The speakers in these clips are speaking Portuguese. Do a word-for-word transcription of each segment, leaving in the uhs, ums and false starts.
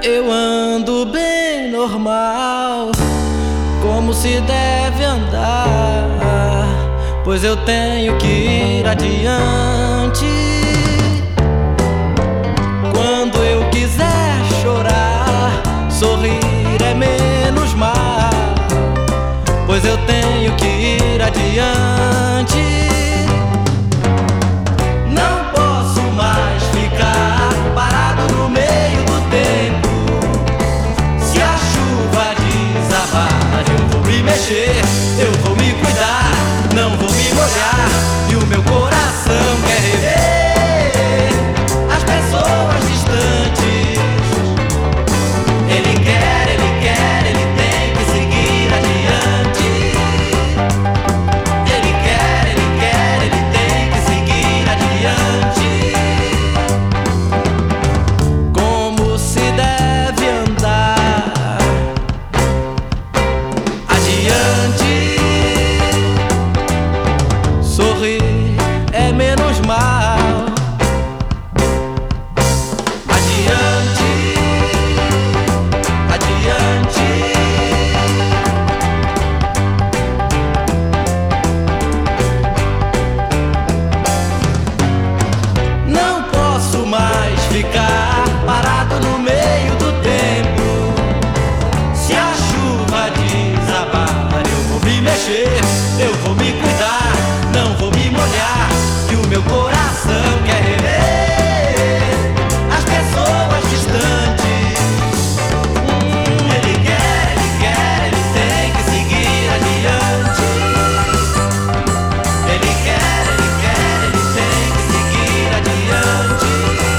Eu ando bem normal, como se deve andar, pois eu tenho que ir adiante. Quando eu quiser chorar, sorrir é menos mal, pois eu tenho que ir adiante. Não posso mais ficar parado no meio do tempo. Se a chuva desabar, eu vou me mexer, eu vou me cuidar, não vou me molhar. E o meu coração quer rever as pessoas distantes. Ele quer, ele quer, ele tem que seguir adiante. Ele quer, ele quer, ele tem que seguir adiante. Como se deve andar adiante. Sorrir é menos mal. Adiante, adiante. Não posso mais ficar parado no meio do tempo. Se a chuva desabar, eu vou me mexer, eu vou me cuidar, não vou me molhar. E o meu coração quer rever as pessoas distantes. Hum, ele quer, ele quer, ele tem que seguir adiante. Ele quer, ele quer, ele tem que seguir adiante.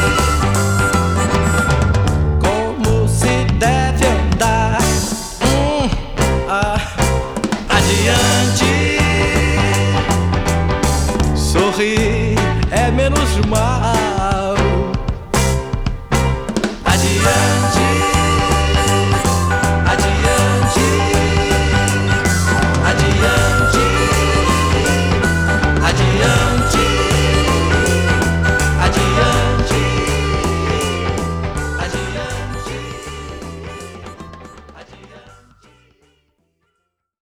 Como se deve andar, hum, ah, adiante. Sorrir é menos mal.